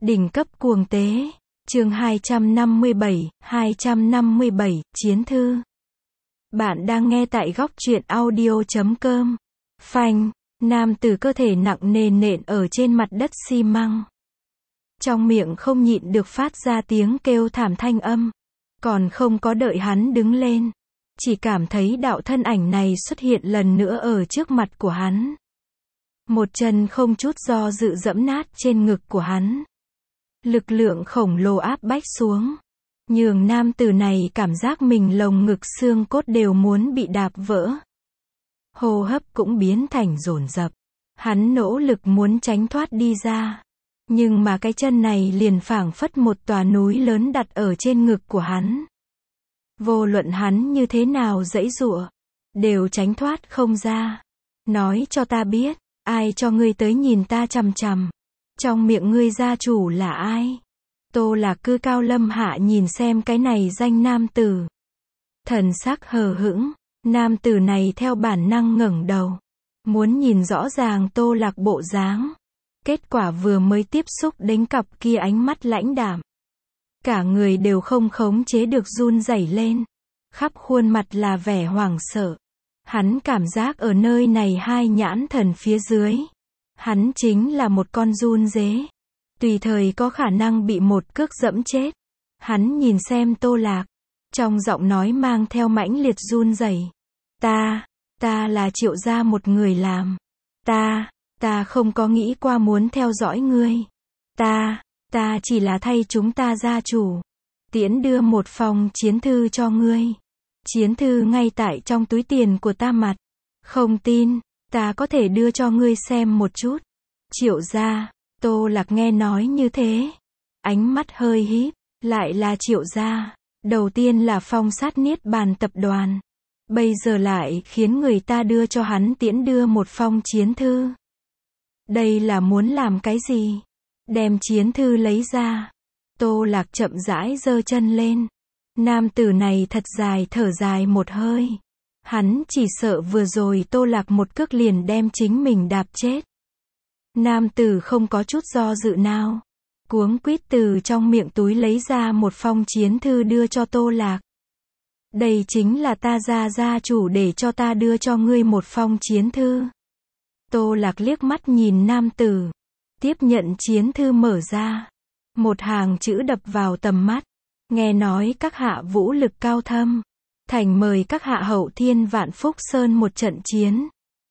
Đỉnh cấp cuồng tế. Chương 257, Chiến thư. Bạn đang nghe tại góc truyện audio.com. Phanh, nam tử cơ thể nặng nề nện ở trên mặt đất xi măng. Trong miệng không nhịn được phát ra tiếng kêu thảm thanh âm. Còn không có đợi hắn đứng lên. Chỉ cảm thấy đạo thân ảnh này xuất hiện lần nữa ở trước mặt của hắn. Một chân không chút do dự dẫm nát trên ngực của hắn. Lực lượng khổng lồ áp bách xuống. Nhường nam tử này cảm giác mình lồng ngực xương cốt đều muốn bị đạp vỡ. Hô hấp cũng biến thành dồn dập. Hắn nỗ lực muốn tránh thoát đi ra. Nhưng mà cái chân này liền phảng phất một tòa núi lớn đặt ở trên ngực của hắn. Vô luận hắn như thế nào giãy giụa, đều tránh thoát không ra. Nói cho ta biết, ai cho ngươi tới nhìn ta chằm chằm? Trong miệng ngươi gia chủ là ai? Tô Lạc Cư cao lâm hạ nhìn xem cái này danh nam tử. Thần sắc hờ hững, nam tử này theo bản năng ngẩng đầu. Muốn nhìn rõ ràng Tô Lạc bộ dáng. Kết quả vừa mới tiếp xúc đến cặp kia ánh mắt lãnh đạm. Cả người đều không khống chế được run rẩy lên. Khắp khuôn mặt là vẻ hoảng sợ. Hắn cảm giác ở nơi này hai nhãn thần phía dưới. Hắn chính là một con giun dế. Tùy thời có khả năng bị một cước dẫm chết. Hắn nhìn xem Tô Lạc. Trong giọng nói mang theo mãnh liệt run rẩy. Ta là Triệu gia một người làm. Ta không có nghĩ qua muốn theo dõi ngươi. Ta chỉ là thay chúng ta gia chủ. Tiễn đưa một phong chiến thư cho ngươi. Chiến thư ngay tại trong túi tiền của ta mặt. Không tin, ta có thể đưa cho ngươi xem một chút. Triệu gia. Tô Lạc nghe nói như thế. Ánh mắt hơi híp. Lại là Triệu gia. Đầu tiên là Phong Sát Niết Bàn tập đoàn. Bây giờ lại khiến người ta đưa cho hắn tiễn đưa một phong chiến thư. Đây là muốn làm cái gì? Đem chiến thư lấy ra. Tô Lạc chậm rãi giơ chân lên. Nam tử này thật dài thở dài một hơi. Hắn chỉ sợ vừa rồi Tô Lạc một cước liền đem chính mình đạp chết. Nam tử không có chút do dự nào. Cuống quýt từ trong miệng túi lấy ra một phong chiến thư đưa cho Tô Lạc. Đây chính là ta gia chủ để cho ta đưa cho ngươi một phong chiến thư. Tô Lạc liếc mắt nhìn nam tử. Tiếp nhận chiến thư mở ra. Một hàng chữ đập vào tầm mắt. Nghe nói các hạ vũ lực cao thâm. Thành mời các hạ Hậu Thiên Vạn Phúc Sơn một trận chiến.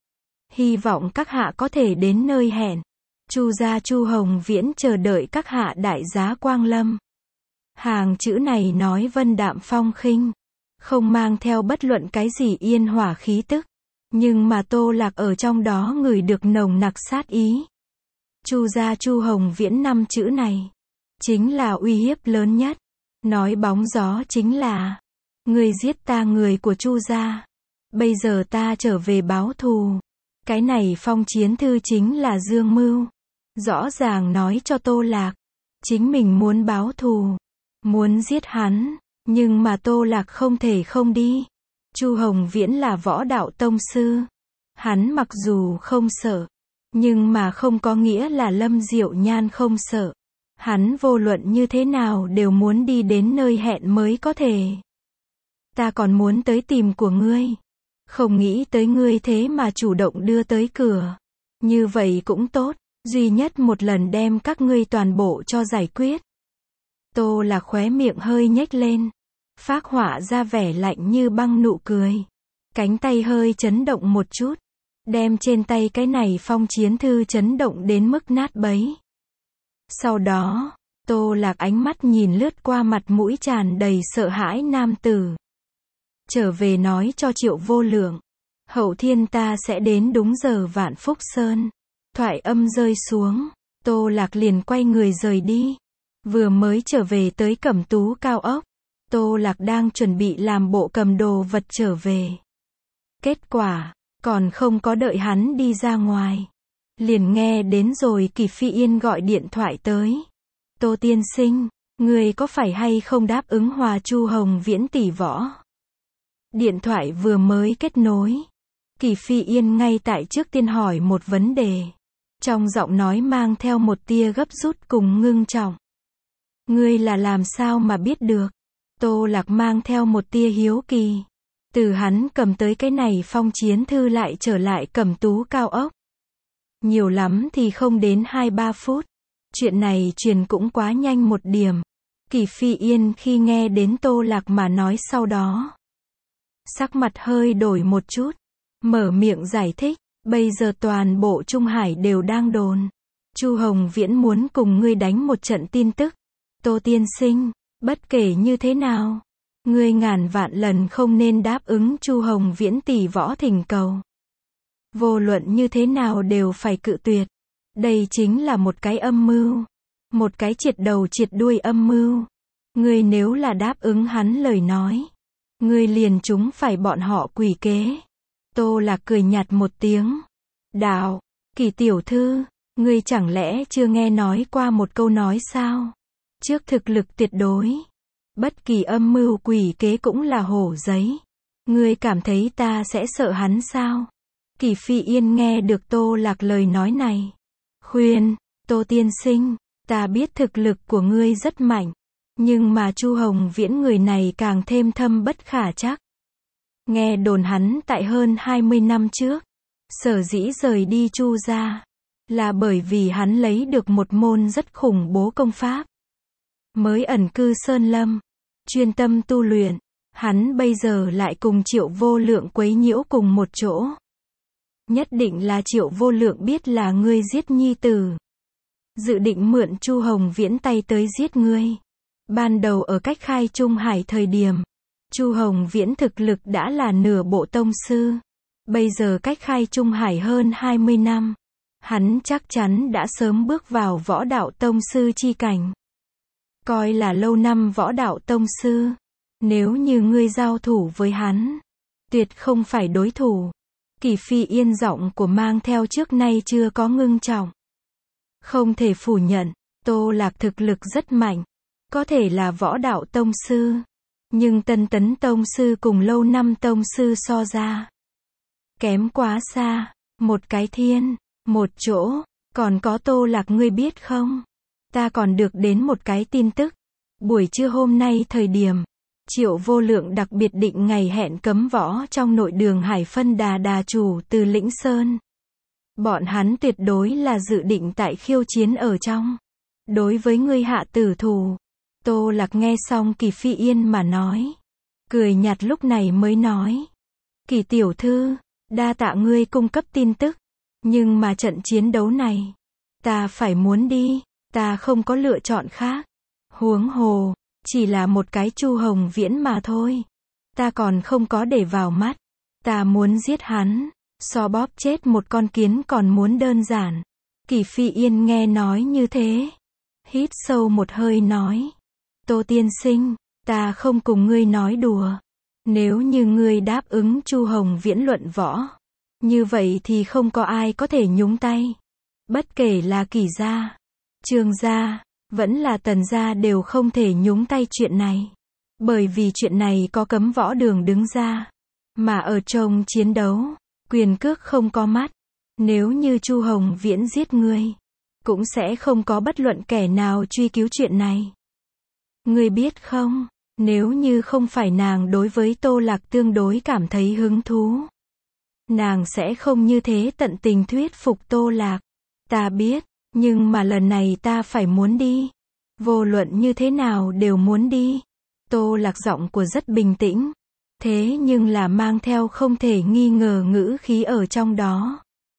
Hy vọng các hạ có thể đến nơi hẹn. Chu gia Chu Hồng Viễn chờ đợi các hạ đại giá quang lâm. Hàng chữ này nói vân đạm phong khinh. Không mang theo bất luận cái gì yên hỏa khí tức. Nhưng mà Tô Lạc ở trong đó ngửi được nồng nặc sát ý. Chu gia Chu Hồng Viễn 5 chữ này. Chính là uy hiếp lớn nhất. Nói bóng gió chính là. Ngươi giết ta người của Chu gia. Bây giờ ta trở về báo thù. Cái này phong chiến thư chính là dương mưu. Rõ ràng nói cho Tô Lạc. Chính mình muốn báo thù. Muốn giết hắn. Nhưng mà Tô Lạc không thể không đi. Chu Hồng Viễn là võ đạo tông sư. Hắn mặc dù không sợ. Nhưng mà không có nghĩa là Lâm Diệu Nhan không sợ. Hắn vô luận như thế nào đều muốn đi đến nơi hẹn mới có thể. Ta còn muốn tới tìm của ngươi. Không nghĩ tới ngươi thế mà chủ động đưa tới cửa. Như vậy cũng tốt. Duy nhất một lần đem các ngươi toàn bộ cho giải quyết. Tô Lạc khóe miệng hơi nhếch lên. Phác họa ra vẻ lạnh như băng nụ cười. Cánh tay hơi chấn động một chút. Đem trên tay cái này phong chiến thư chấn động đến mức nát bấy. Sau đó, Tô Lạc ánh mắt nhìn lướt qua mặt mũi tràn đầy sợ hãi nam tử. Trở về nói cho Triệu Vô Lượng. Hậu thiên ta sẽ đến đúng giờ Vạn Phúc Sơn. Thoại âm rơi xuống. Tô Lạc liền quay người rời đi. Vừa mới trở về tới Cẩm Tú cao ốc. Tô Lạc đang chuẩn bị làm bộ cầm đồ vật trở về. Kết quả, còn không có đợi hắn đi ra ngoài. Liền nghe đến rồi Kỳ Phi Yên gọi điện thoại tới. Tô tiên sinh, người có phải hay không đáp ứng hòa Chu Hồng Viễn tỷ võ? Điện thoại vừa mới kết nối. Kỳ Phi Yên ngay tại trước tiên hỏi một vấn đề. Trong giọng nói mang theo một tia gấp rút cùng ngưng trọng. Ngươi là làm sao mà biết được? Tô Lạc mang theo một tia hiếu kỳ. Từ hắn cầm tới cái này phong chiến thư lại trở lại Cẩm Tú cao ốc. Nhiều lắm thì không đến 2-3 phút. Chuyện này truyền cũng quá nhanh một điểm. Kỷ Phi Yên khi nghe đến Tô Lạc mà nói sau đó, sắc mặt hơi đổi một chút, mở miệng giải thích, bây giờ toàn bộ Trung Hải đều đang đồn. Chu Hồng Viễn muốn cùng ngươi đánh một trận tin tức. Tô tiên sinh, bất kể như thế nào, ngươi ngàn vạn lần không nên đáp ứng Chu Hồng Viễn tỷ võ thỉnh cầu. Vô luận như thế nào đều phải cự tuyệt. Đây chính là một cái âm mưu. Một cái triệt đầu triệt đuôi âm mưu. Ngươi nếu là đáp ứng hắn lời nói, ngươi liền chúng phải bọn họ quỷ kế. Tô Lạc cười nhạt một tiếng. Đạo, Kỷ tiểu thư, ngươi chẳng lẽ chưa nghe nói qua một câu nói sao? Trước thực lực tuyệt đối, bất kỳ âm mưu quỷ kế cũng là hổ giấy. Ngươi cảm thấy ta sẽ sợ hắn sao? Kỷ Phi Yên nghe được Tô Lạc lời nói này. Khuyên, Tô tiên sinh, ta biết thực lực của ngươi rất mạnh. Nhưng mà Chu Hồng Viễn người này càng thêm thâm bất khả trắc. Nghe đồn hắn tại hơn 20 năm trước, sở dĩ rời đi Chu gia, là bởi vì hắn lấy được một môn rất khủng bố công pháp. Mới ẩn cư Sơn Lâm, chuyên tâm tu luyện, hắn bây giờ lại cùng Triệu Vô Lượng quấy nhiễu cùng một chỗ. Nhất định là Triệu Vô Lượng biết là ngươi giết nhi tử, dự định mượn Chu Hồng Viễn tay tới giết ngươi. Ban đầu ở cách khai Trung Hải thời điểm, Chu Hồng Viễn thực lực đã là nửa bộ tông sư. Bây giờ cách khai Trung Hải hơn 20 năm, hắn chắc chắn đã sớm bước vào võ đạo tông sư chi cảnh. Coi là lâu năm võ đạo tông sư. Nếu như ngươi giao thủ với hắn, tuyệt không phải đối thủ. Kỷ Phi Yên giọng của mang theo trước nay chưa có ngưng trọng. Không thể phủ nhận, Tô Lạc thực lực rất mạnh. Có thể là võ đạo tông sư. Nhưng tân tấn tông sư cùng lâu năm tông sư so ra, kém quá xa. Một cái thiên, một chỗ. Còn có Tô Lạc ngươi biết không? Ta còn được đến một cái tin tức. Buổi trưa hôm nay thời điểm, Triệu Vô Lượng đặc biệt định ngày hẹn cấm võ trong nội đường Hải Phân Đà chủ từ Lĩnh Sơn. Bọn hắn tuyệt đối là dự định tại khiêu chiến ở trong. Đối với ngươi hạ tử thủ. Tô Lạc nghe xong Kỷ Phi Yên mà nói, cười nhạt lúc này mới nói. Kỷ tiểu thư, đa tạ ngươi cung cấp tin tức. Nhưng mà trận chiến đấu này, ta phải muốn đi, ta không có lựa chọn khác. Huống hồ, chỉ là một cái Chu Hồng Viễn mà thôi. Ta còn không có để vào mắt. Ta muốn giết hắn, so bóp chết một con kiến còn muốn đơn giản. Kỷ Phi Yên nghe nói như thế, hít sâu một hơi nói. Tô tiên sinh, ta không cùng ngươi nói đùa. Nếu như ngươi đáp ứng Chu Hồng Viễn luận võ, như vậy thì không có ai có thể nhúng tay. Bất kể là Kỷ gia, Trương gia, vẫn là Tần gia đều không thể nhúng tay chuyện này. Bởi vì chuyện này có cấm võ đường đứng ra. Mà ở trong chiến đấu, quyền cước không có mắt. Nếu như Chu Hồng Viễn giết ngươi, cũng sẽ không có bất luận kẻ nào truy cứu chuyện này. Ngươi biết không, nếu như không phải nàng đối với Tô Lạc tương đối cảm thấy hứng thú, nàng sẽ không như thế tận tình thuyết phục Tô Lạc. Ta biết, nhưng mà lần này ta phải muốn đi. Vô luận như thế nào đều muốn đi. Tô Lạc giọng của rất bình tĩnh. Thế nhưng là mang theo không thể nghi ngờ ngữ khí ở trong đó.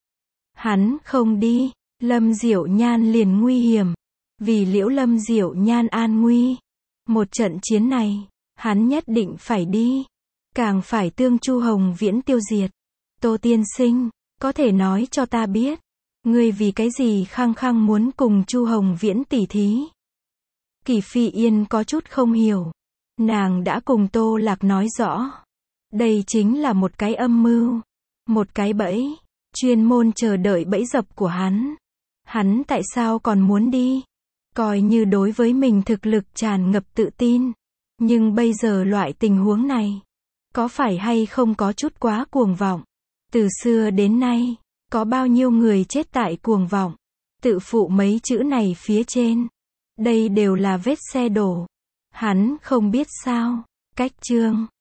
Hắn không đi, Lâm Diệu Nhan liền nguy hiểm. Vì Liễu Lâm Diệu Nhan an nguy. Một trận chiến này, hắn nhất định phải đi. Càng phải tương Chu Hồng Viễn tiêu diệt. Tô tiên sinh, có thể nói cho ta biết, ngươi vì cái gì khăng khăng muốn cùng Chu Hồng Viễn tỉ thí? Kỷ Phi Yên có chút không hiểu. Nàng đã cùng Tô Lạc nói rõ. Đây chính là một cái âm mưu. Một cái bẫy. Chuyên môn chờ đợi bẫy dập của hắn. Hắn tại sao còn muốn đi? Coi như đối với mình thực lực tràn ngập tự tin. Nhưng bây giờ loại tình huống này, có phải hay không có chút quá cuồng vọng? Từ xưa đến nay, có bao nhiêu người chết tại cuồng vọng? tự phụ mấy chữ này phía trên. Đây đều là vết xe đổ. Hắn không biết sao. Cách chương